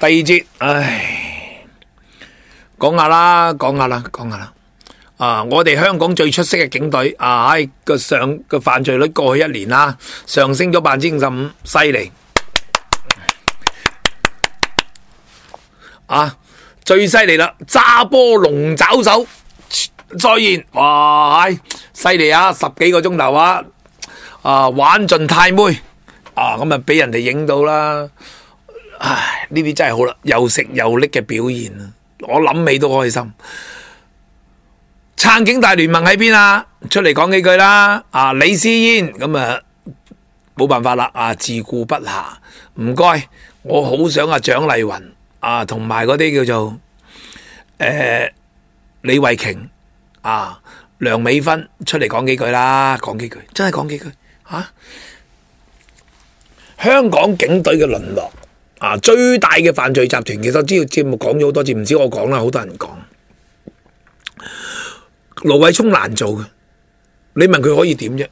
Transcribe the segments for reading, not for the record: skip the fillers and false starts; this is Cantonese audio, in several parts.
第二節，講下啦。我哋香港最出色嘅警隊喺個犯罪率過去1年啦，上升咗55%，犀利。最犀利啦，揸波龍爪手再現，哇，犀利啊！10幾個鐘頭玩盡太妹咁俾人哋影到啦。呢啲真係好啦，又食又拎嘅表現啊！我諗起都開心。撐警大聯盟喺邊啊？出嚟講幾句啦！李思嫣咁冇辦法啦，自顧不暇。唔該，我好想蔣麗芸同埋嗰啲叫做李慧瓊梁美芬出嚟講幾句啦，真係講幾句香港警隊嘅淪落最大嘅犯罪集團，其實我知道節目講咗好多次，唔止我講啦，好多人講。盧偉聰難做嘅，你問佢可以點啫？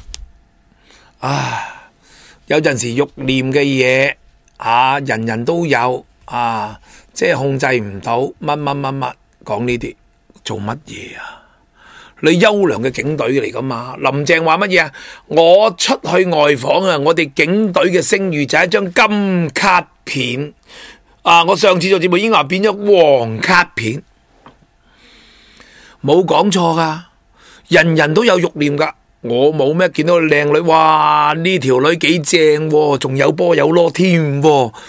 有陣時欲念嘅嘢人人都有即係控制唔到乜講呢啲做乜嘢啊？你優良嘅警隊嚟噶嘛？林鄭話乜嘢啊？我出去外訪我哋警隊嘅聲譽就係一張金卡片我上次做節目已經話變咗黃卡片。冇講錯噶，人人都有欲念噶。我冇咩見到個靚女，哇！呢條女幾正仲有波有攞添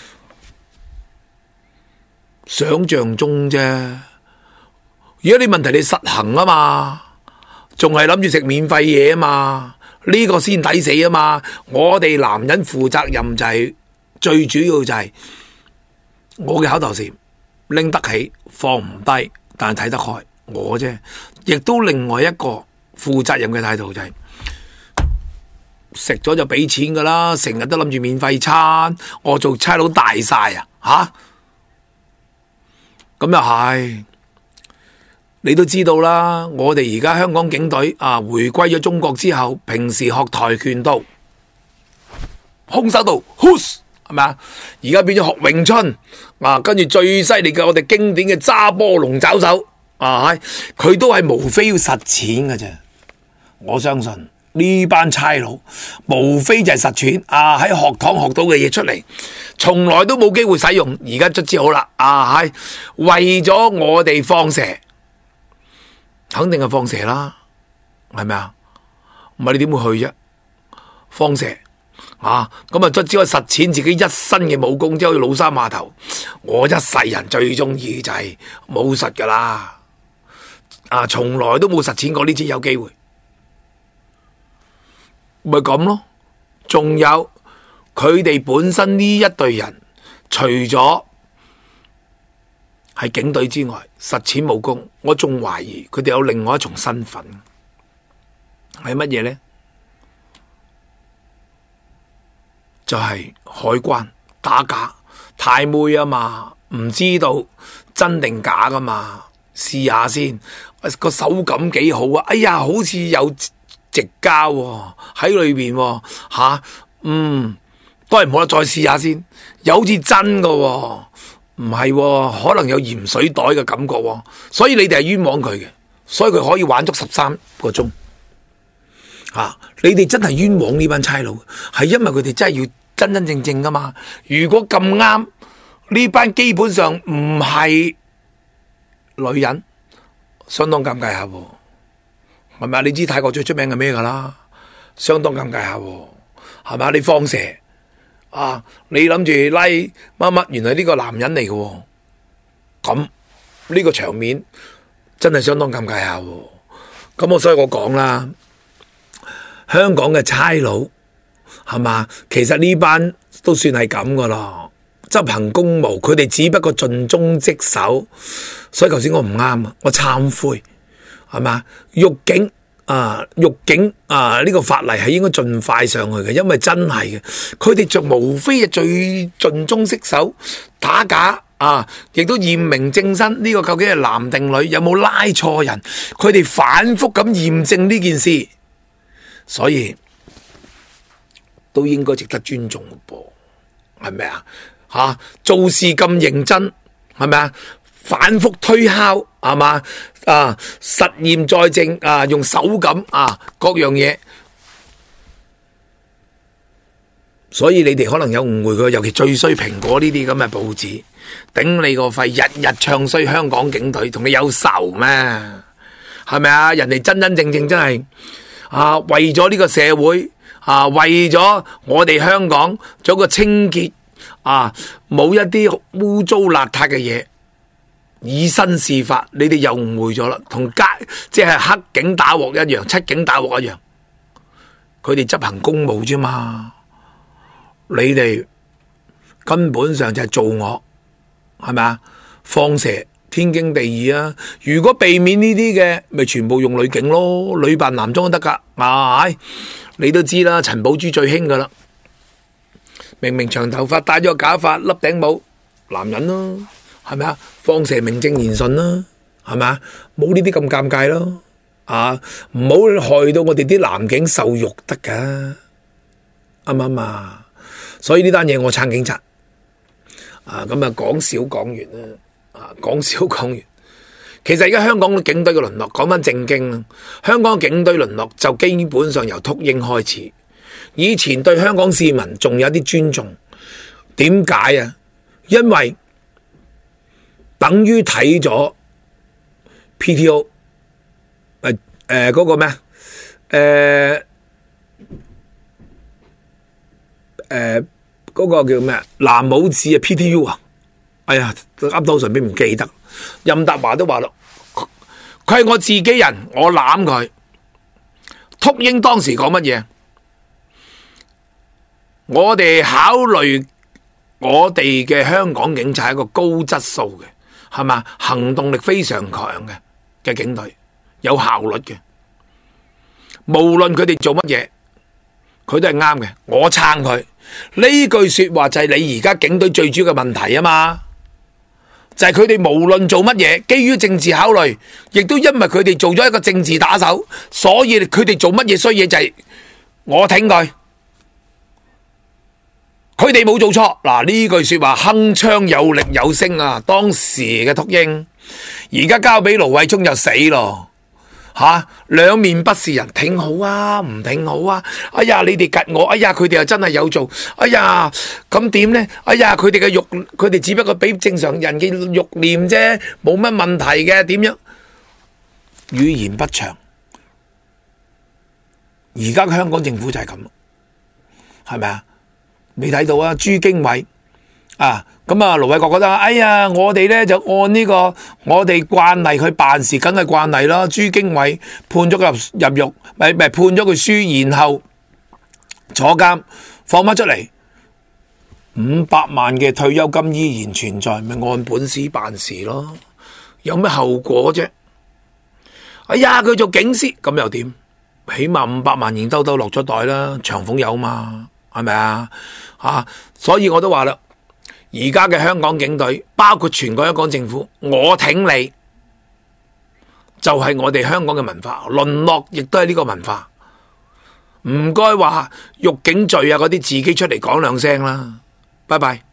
想象中啫。而家啲問題你實行啊嘛，仲係諗住食免費嘢啊嘛，呢個先抵死啊嘛。我哋男人負責任就係最主要就係我嘅口頭禪拎得起放唔低，但係睇得開。我啫，亦都另外一個負責任嘅態度就係食咗就俾錢噶啦，成日都諗住免費餐，我做差佬大晒咁又係，你都知道啦。我哋而家香港警隊回歸咗中國之後，平時學跆拳道、空手道、係咪啊？而家變咗學詠春跟住最犀利嘅我哋經典嘅揸波龍爪手。佢都係無非要實踐嘅啫，我相信呢班差佬無非就係實踐喺學堂學到嘅嘢出嚟，從來都冇機會使用。而家卒之好啦，係為咗我哋放蛇，肯定係放蛇啦，係咪啊？唔係你點會去啫？放蛇咁卒之可以實踐自己一身嘅武功，即係好似老三碼頭。我一世人最中意就係武術噶啦。從來都冇實踐過，呢次有機會，咪咁咯。仲有佢哋本身呢一隊人，除咗係警隊之外，實踐武功，我仲懷疑佢哋有另外一重身份，係乜嘢呢？就係海關打假太妹啊嘛，唔知道真定假噶嘛，試下先。個手感幾好啊！哎呀，好似有直膠喺裏邊都係唔好啦，再試下先。又好似真噶唔係可能有鹽水袋嘅感覺所以你哋係冤枉佢嘅，所以佢可以玩足13個鐘你哋真係冤枉呢班差佬，係因為佢哋真係要真真正正噶嘛。如果咁啱呢班基本上唔係女人，相當尷尬下係咪？你知泰國最出名係咩噶啦？相當尷尬下係咪？你放蛇你諗住拉乜，原來呢個男人嚟嘅咁呢個場面真係相當尷尬下咁所以我講啦，香港嘅差佬係嘛，其實呢班都算係咁噶啦，執行公務，佢哋只不過盡忠職守。所以頭先我唔啱我懺悔係嘛？獄警呢個法例係應該盡快上去嘅，因為真係嘅，佢哋就無非係最盡忠職守，打假亦都驗明正身，呢個究竟係男定女，有冇拉錯人？佢哋反覆咁驗證呢件事，所以都應該值得尊重噃，係咪啊？ 做事咁認真，係咪啊？反覆推敲，係嘛？實驗再證，用手感各樣嘢。所以你哋可能有誤會佢，尤其最衰蘋果呢啲咁嘅報紙，頂你個肺，日日唱衰香港警隊，同你有仇咩？係咪啊？人哋真真正正真係為咗呢個社會為咗我哋香港做個清潔冇一啲污糟邋遢嘅嘢，以身試法。你哋又誤會咗啦，同即係黑警打鑊一樣，七警打鑊一樣，佢哋執行公務啫嘛。你哋根本上就係做我，係咪啊？放蛇天經地義啊！如果避免呢啲嘅，咪全部用女警咯，女扮男裝都得噶。你都知啦，陳寶珠最興噶啦，明明長頭髮，戴咗個假髮，笠頂帽，男人咯，係咪啊？放蛇名正言順啦，係咪啊？冇呢啲咁尷尬咯，唔好害到我哋啲男警受辱得噶，啱唔啱啊？所以呢單嘢我撐警察，咁講少講完啦，講少講完。其實而家香港警隊嘅淪落，講翻正經啦，香港警隊淪落就基本上由禿鷹開始。以前對香港市民仲有啲尊重，點解啊？因為等於睇咗 PTO，嗰個咩嗰個叫咩藍帽子PTU 哎呀，噏到上邊唔記得。任達華都話咯，佢係我自己人，我攬佢。禿鷹當時講乜嘢？我哋考慮我哋嘅香港警察係一個高質素嘅，係嘛？行動力非常強嘅警隊，有效率嘅。無論佢哋做乜嘢，佢都係啱嘅。我撐佢。呢句說話就係你而家警隊最主要嘅問題啊嘛，就係佢哋無論做乜嘢，基於政治考慮，亦都因為佢哋做咗一個政治打手，所以佢哋做乜嘢衰嘢就係我挺佢，佢哋冇做錯。嗱，呢句說話鏗鏘有力有聲啊！當時嘅禿鷹，而家交俾盧偉聰就死咯。兩面不是人，挺好啊，唔挺好啊？哎呀，你哋吉我，哎呀，佢哋又真係有做，哎呀，咁點呢？哎呀，佢哋嘅肉，佢哋只不過比正常人嘅肉念啫，冇乜問題嘅，點樣？語言不詳，而家嘅香港政府就係咁，係咪啊？你睇到啊，朱經緯咁盧偉國覺得，哎呀，我哋呢就按呢個我哋慣例去辦事，梗係慣例啦。朱經緯判咗佢入獄，咪判咗佢輸，然後坐監，放翻出嚟，500萬嘅退休金依然存在，咪按本事辦事咯。有咩後果啫？哎呀，佢做警司咁又點？起碼500萬現兜兜落咗袋啦，長俸有嘛，係咪啊？所以我都話啦。而家嘅香港警隊，包括全個香港政府，我挺你，就係我哋香港嘅文化。淪落亦都係呢個文化，唔該話辱警罪嗰啲，自己出嚟講兩聲啦。拜拜。